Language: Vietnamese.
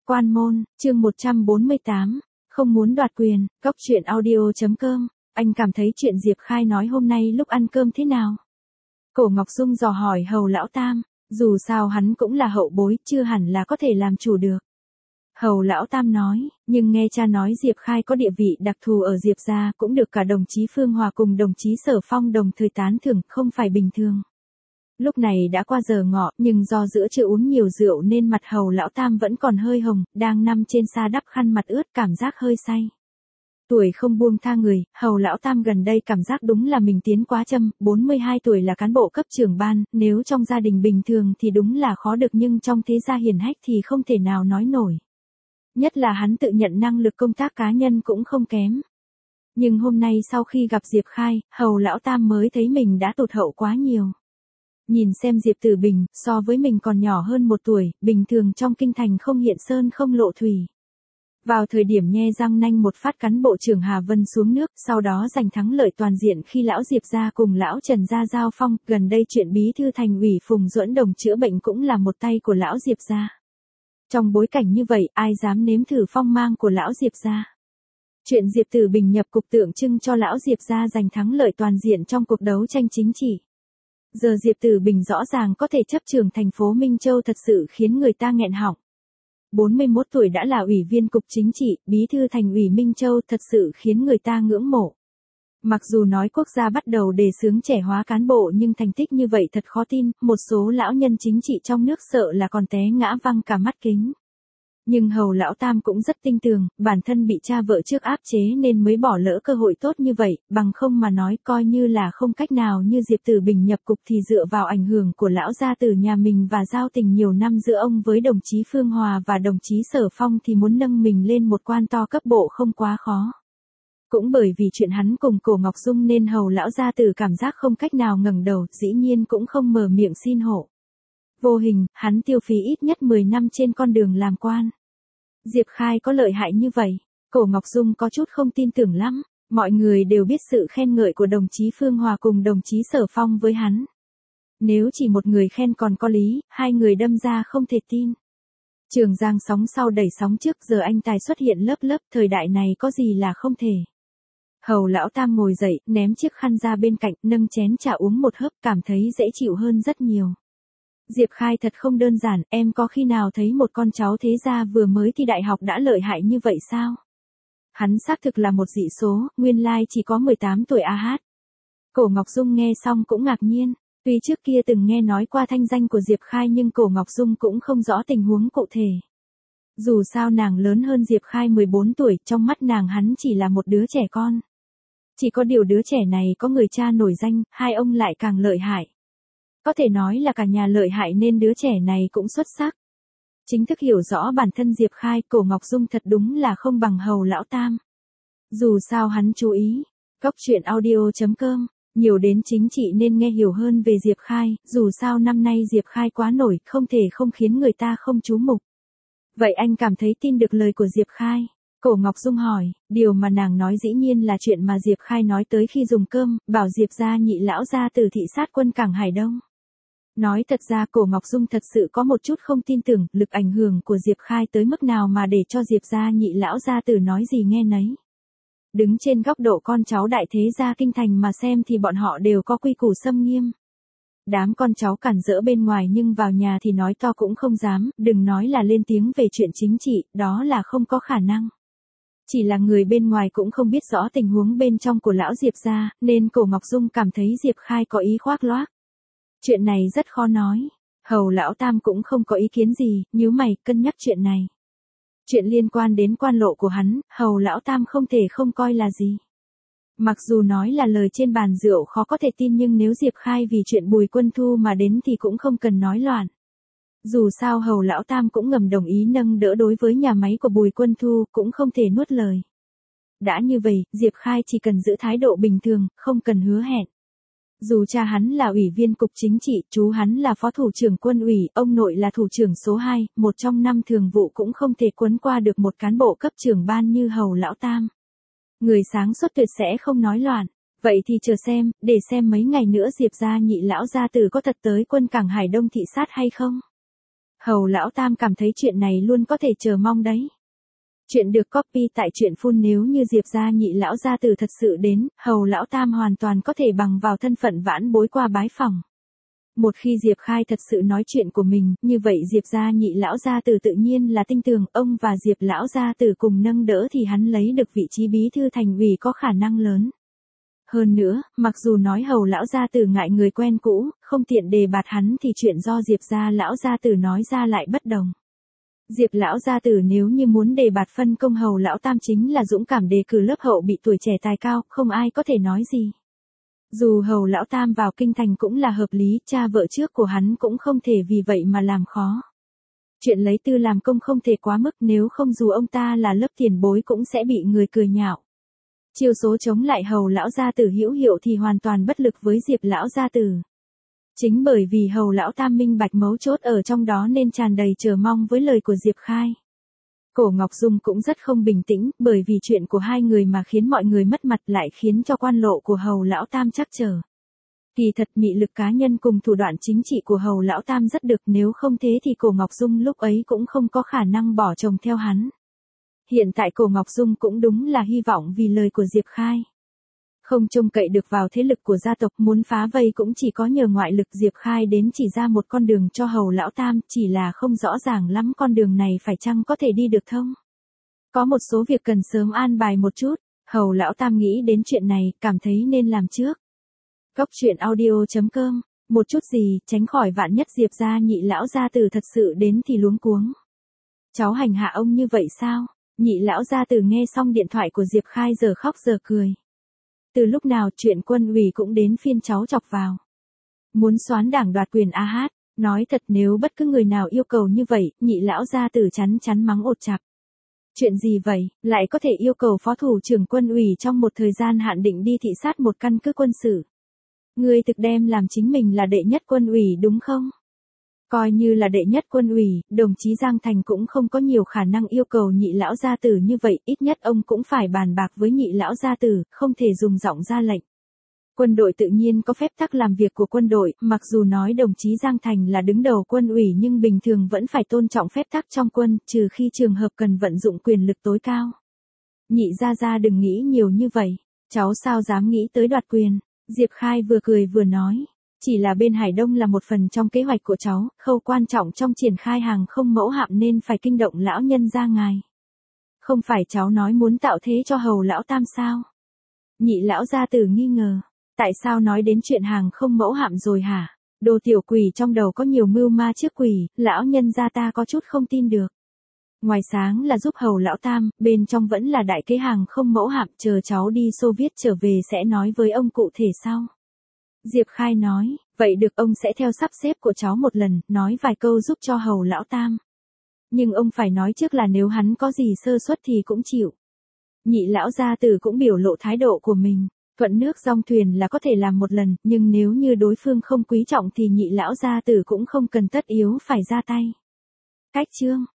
Quan môn, chương 148, không muốn đoạt quyền, góc chuyện audio.com, anh cảm thấy chuyện Diệp Khai nói hôm nay lúc ăn cơm thế nào? Cổ Ngọc Dung dò hỏi Hầu Lão Tam, dù sao hắn cũng là hậu bối, chưa hẳn là có thể làm chủ được. Hầu Lão Tam nói, nhưng nghe cha nói Diệp Khai có địa vị đặc thù ở Diệp gia, cũng được cả đồng chí Phương Hòa cùng đồng chí Sở Phong đồng thời tán thưởng, không phải bình thường. Lúc này đã qua giờ ngọ, nhưng do giữa trưa uống nhiều rượu nên mặt Hầu Lão Tam vẫn còn hơi hồng, đang nằm trên sa đắp khăn mặt ướt, cảm giác hơi say. Tuổi không buông tha người, Hầu Lão Tam gần đây cảm giác đúng là mình tiến quá châm, 42 tuổi là cán bộ cấp trưởng ban, nếu trong gia đình bình thường thì đúng là khó được, nhưng trong thế gia hiển hách thì không thể nào nói nổi. Nhất là hắn tự nhận năng lực công tác cá nhân cũng không kém. Nhưng hôm nay sau khi gặp Diệp Khai, Hầu Lão Tam mới thấy mình đã tụt hậu quá nhiều. Nhìn xem Diệp Tử Bình, so với mình còn nhỏ hơn 1 tuổi, bình thường trong kinh thành không hiện sơn không lộ thủy. Vào thời điểm nhe răng nanh một phát cắn bộ trưởng Hà Vân xuống nước, sau đó giành thắng lợi toàn diện khi lão Diệp gia cùng lão Trần gia giao phong, gần đây chuyện bí thư thành ủy Phùng Duẫn Đồng chữa bệnh cũng là một tay của lão Diệp gia. Trong bối cảnh như vậy, ai dám nếm thử phong mang của lão Diệp gia? Chuyện Diệp Tử Bình nhập cục tượng trưng cho lão Diệp gia giành thắng lợi toàn diện trong cuộc đấu tranh chính trị. Giờ Diệp Tử Bình rõ ràng có thể chấp trưởng thành phố Minh Châu thật sự khiến người ta nghẹn họng. 41 tuổi đã là ủy viên cục chính trị, bí thư thành ủy Minh Châu thật sự khiến người ta ngưỡng mộ. Mặc dù nói quốc gia bắt đầu đề xướng trẻ hóa cán bộ nhưng thành tích như vậy thật khó tin, một số lão nhân chính trị trong nước sợ là còn té ngã văng cả mắt kính. Nhưng Hầu Lão Tam cũng rất tin tưởng, bản thân bị cha vợ trước áp chế nên mới bỏ lỡ cơ hội tốt như vậy, bằng không mà nói coi như là không cách nào như Diệp Tử Bình nhập cục thì dựa vào ảnh hưởng của lão gia tử nhà mình và giao tình nhiều năm giữa ông với đồng chí Phương Hòa và đồng chí Sở Phong thì muốn nâng mình lên một quan to cấp bộ không quá khó. Cũng bởi vì chuyện hắn cùng Cổ Ngọc Dung nên Hầu Lão gia tử cảm giác không cách nào ngẩng đầu, dĩ nhiên cũng không mở miệng xin hộ. Vô hình, hắn tiêu phí ít nhất 10 năm trên con đường làm quan. Diệp Khai có lợi hại như vậy, Cổ Ngọc Dung có chút không tin tưởng lắm, mọi người đều biết sự khen ngợi của đồng chí Phương Hòa cùng đồng chí Sở Phong với hắn. Nếu chỉ một người khen còn có lý, hai người đâm ra không thể tin. Trường Giang sóng sau đẩy sóng trước, giờ anh tài xuất hiện lớp lớp, thời đại này có gì là không thể. Hầu Lão Tam ngồi dậy, ném chiếc khăn ra bên cạnh, nâng chén trà uống một hớp, cảm thấy dễ chịu hơn rất nhiều. Diệp Khai thật không đơn giản, em có khi nào thấy một con cháu thế gia vừa mới thi đại học đã lợi hại như vậy sao? Hắn xác thực là một dị số, nguyên lai chỉ có 18 tuổi a hát. Cổ Ngọc Dung nghe xong cũng ngạc nhiên, tuy trước kia từng nghe nói qua thanh danh của Diệp Khai nhưng Cổ Ngọc Dung cũng không rõ tình huống cụ thể. Dù sao nàng lớn hơn Diệp Khai 14 tuổi, trong mắt nàng hắn chỉ là một đứa trẻ con. Chỉ có điều đứa trẻ này có người cha nổi danh, hai ông lại càng lợi hại. Có thể nói là cả nhà lợi hại nên đứa trẻ này cũng xuất sắc. Chính thức hiểu rõ bản thân Diệp Khai, Cổ Ngọc Dung thật đúng là không bằng Hầu Lão Tam. Dù sao hắn chú ý, góc chuyện audio.com, nhiều đến chính trị nên nghe hiểu hơn về Diệp Khai, dù sao năm nay Diệp Khai quá nổi, không thể không khiến người ta không chú mục. Vậy anh cảm thấy tin được lời của Diệp Khai? Cổ Ngọc Dung hỏi, điều mà nàng nói dĩ nhiên là chuyện mà Diệp Khai nói tới khi dùng cơm, bảo Diệp gia nhị lão gia từ thị sát quân cảng Hải Đông. Nói thật ra Cổ Ngọc Dung thật sự có một chút không tin tưởng lực ảnh hưởng của Diệp Khai tới mức nào mà để cho Diệp gia nhị lão gia tử nói gì nghe nấy. Đứng trên góc độ con cháu đại thế gia kinh thành mà xem thì bọn họ đều có quy củ xâm nghiêm. Đám con cháu cản rỡ bên ngoài nhưng vào nhà thì nói to cũng không dám, đừng nói là lên tiếng về chuyện chính trị, đó là không có khả năng. Chỉ là người bên ngoài cũng không biết rõ tình huống bên trong của lão Diệp gia, nên Cổ Ngọc Dung cảm thấy Diệp Khai có ý khoác loác. Chuyện này rất khó nói. Hầu Lão Tam cũng không có ý kiến gì, nhíu mày, cân nhắc chuyện này. Chuyện liên quan đến quan lộ của hắn, Hầu Lão Tam không thể không coi là gì. Mặc dù nói là lời trên bàn rượu khó có thể tin nhưng nếu Diệp Khai vì chuyện Bùi Quân Thu mà đến thì cũng không cần nói loạn. Dù sao Hầu Lão Tam cũng ngầm đồng ý nâng đỡ đối với nhà máy của Bùi Quân Thu, cũng không thể nuốt lời. Đã như vậy, Diệp Khai chỉ cần giữ thái độ bình thường, không cần hứa hẹn. Dù cha hắn là ủy viên cục chính trị, chú hắn là phó thủ trưởng quân ủy, ông nội là thủ trưởng số 2, một trong 5 thường vụ cũng không thể quấn qua được một cán bộ cấp trưởng ban như Hầu Lão Tam. Người sáng suốt tuyệt sẽ không nói loạn. Vậy thì chờ xem, để xem mấy ngày nữa Diệp gia nhị lão gia tử có thật tới quân cảng Hải Đông thị sát hay không. Hầu lão tam cảm thấy chuyện này luôn có thể chờ mong đấy. Chuyện được copy tại truyện phun, nếu như Diệp gia nhị lão gia tử thật sự đến, Hầu lão tam hoàn toàn có thể bằng vào thân phận vãn bối qua bái phỏng. Một khi Diệp Khai thật sự nói chuyện của mình, như vậy Diệp gia nhị lão gia tử tự nhiên là tin tưởng ông và Diệp lão gia tử cùng nâng đỡ thì hắn lấy được vị trí bí thư thành ủy có khả năng lớn. Hơn nữa, mặc dù nói Hầu lão gia tử ngại người quen cũ, không tiện đề bạt hắn thì chuyện do Diệp gia lão gia tử nói ra lại bất đồng. Diệp lão gia tử nếu như muốn đề bạt phân công Hầu lão tam chính là dũng cảm đề cử lớp hậu bị tuổi trẻ tài cao, không ai có thể nói gì. Dù Hầu lão tam vào kinh thành cũng là hợp lý, cha vợ trước của hắn cũng không thể vì vậy mà làm khó. Chuyện lấy tư làm công không thể quá mức, nếu không dù ông ta là lớp tiền bối cũng sẽ bị người cười nhạo. Chiêu số chống lại Hầu lão gia tử hữu hiệu thì hoàn toàn bất lực với Diệp lão gia tử. Chính bởi vì Hầu lão tam minh bạch mấu chốt ở trong đó nên tràn đầy chờ mong với lời của Diệp Khai. Cổ Ngọc Dung cũng rất không bình tĩnh, bởi vì chuyện của hai người mà khiến mọi người mất mặt lại khiến cho quan lộ của Hầu lão tam trắc trở. Kỳ thật mị lực cá nhân cùng thủ đoạn chính trị của Hầu lão tam rất được, nếu không thế thì Cổ Ngọc Dung lúc ấy cũng không có khả năng bỏ chồng theo hắn. Hiện tại Cổ Ngọc Dung cũng đúng là hy vọng vì lời của Diệp Khai. Không trông cậy được vào thế lực của gia tộc, muốn phá vây cũng chỉ có nhờ ngoại lực. Diệp Khai đến chỉ ra một con đường cho Hầu lão tam, chỉ là không rõ ràng lắm con đường này phải chăng có thể đi được thông. Có một số việc cần sớm an bài một chút, Hầu lão tam nghĩ đến chuyện này, cảm thấy nên làm trước. Góc truyện audio.com, một chút gì, tránh khỏi vạn nhất Diệp gia nhị lão gia tử thật sự đến thì luống cuống. Cháu hành hạ ông như vậy sao? Nhị lão gia tử nghe xong điện thoại của Diệp Khai giờ khóc giờ cười. Từ lúc nào chuyện quân ủy cũng đến phiên cháu chọc vào. Muốn xoán đảng đoạt quyền hát, nói thật nếu bất cứ người nào yêu cầu như vậy, nhị lão gia tử chắn chắn mắng ột chặp. Chuyện gì vậy, lại có thể yêu cầu phó thủ trưởng quân ủy trong một thời gian hạn định đi thị sát một căn cứ quân sự. Ngươi thực đem làm chính mình là đệ nhất quân ủy đúng không? Coi như là đệ nhất quân ủy, đồng chí Giang Thành cũng không có nhiều khả năng yêu cầu nhị lão gia tử như vậy, ít nhất ông cũng phải bàn bạc với nhị lão gia tử, không thể dùng giọng ra lệnh. Quân đội tự nhiên có phép tắc làm việc của quân đội, mặc dù nói đồng chí Giang Thành là đứng đầu quân ủy nhưng bình thường vẫn phải tôn trọng phép tắc trong quân, trừ khi trường hợp cần vận dụng quyền lực tối cao. Nhị gia đừng nghĩ nhiều như vậy, cháu sao dám nghĩ tới đoạt quyền, Diệp Khai vừa cười vừa nói. Chỉ là bên Hải Đông là một phần trong kế hoạch của cháu, khâu quan trọng trong triển khai hàng không mẫu hạm nên phải kinh động lão nhân gia ngài. Không phải cháu nói muốn tạo thế cho Hầu lão tam sao? Nhị lão gia tử nghi ngờ, tại sao nói đến chuyện hàng không mẫu hạm rồi hả? Đồ tiểu quỷ trong đầu có nhiều mưu ma trước quỷ, lão nhân gia ta có chút không tin được. Ngoài sáng là giúp Hầu lão tam, bên trong vẫn là đại kế hàng không mẫu hạm, chờ cháu đi Xô Viết trở về sẽ nói với ông cụ thể sau. Diệp Khai nói, vậy được, ông sẽ theo sắp xếp của cháu một lần, nói vài câu giúp cho Hầu lão tam. Nhưng ông phải nói trước là nếu hắn có gì sơ suất thì cũng chịu. Nhị lão gia tử cũng biểu lộ thái độ của mình, thuận nước dong thuyền là có thể làm một lần, nhưng nếu như đối phương không quý trọng thì nhị lão gia tử cũng không cần tất yếu phải ra tay. Cách chương